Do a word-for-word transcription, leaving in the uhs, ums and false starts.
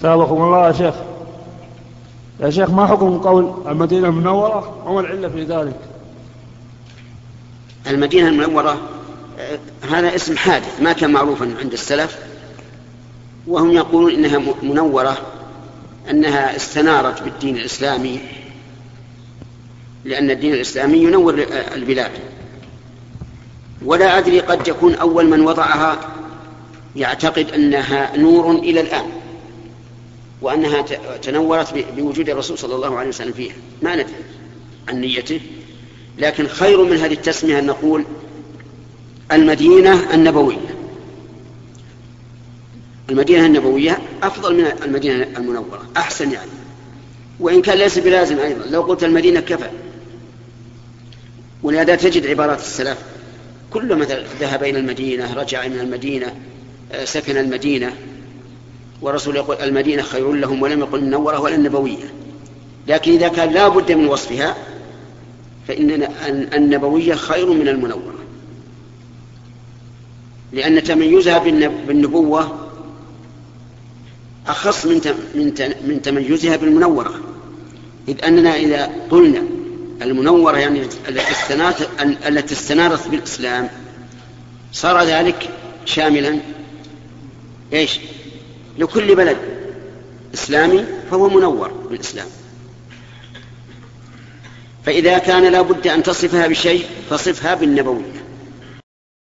سابقكم الله يا شيخ. يا شيخ ما حكم قول المدينة المنورة وما العلة في ذلك؟ المدينة المنورة هذا اسم حادث ما كان معروفا عند السلف، وهم يقولون إنها منورة أنها استنارت بالدين الإسلامي، لأن الدين الإسلامي ينور البلاد. ولا أدري قد يكون أول من وضعها يعتقد أنها نور إلى الآن، وأنها تنورت بوجود الرسول صلى الله عليه وسلم فيها، ما ندري عن نيته. لكن خير من هذه التسمية أن نقول المدينة النبوية. المدينة النبوية أفضل من المدينة المنورة، أحسن يعني، وإن كان ليس بلازم أيضا، لو قلت المدينة كفى. ولهذا تجد عبارات السلف كل مثل ذهب إلى المدينة، رجع من المدينة، سكن المدينة، ورسول يقول المدينة خير لهم، ولم يقل النورة ولا النبوية. لكن إذا كان لا بد من وصفها فإن النبوية خير من المنورة، لأن تميزها بالنبوة أخص من تميزها بالمنورة. إذ أننا إذا قلنا المنورة يعني التي استنارت بالإسلام صار ذلك شاملا إيش؟ لكل بلد إسلامي فهو منور بالإسلام. فإذا كان لا بد أن تصفها بشيء فصفها بالنبوية.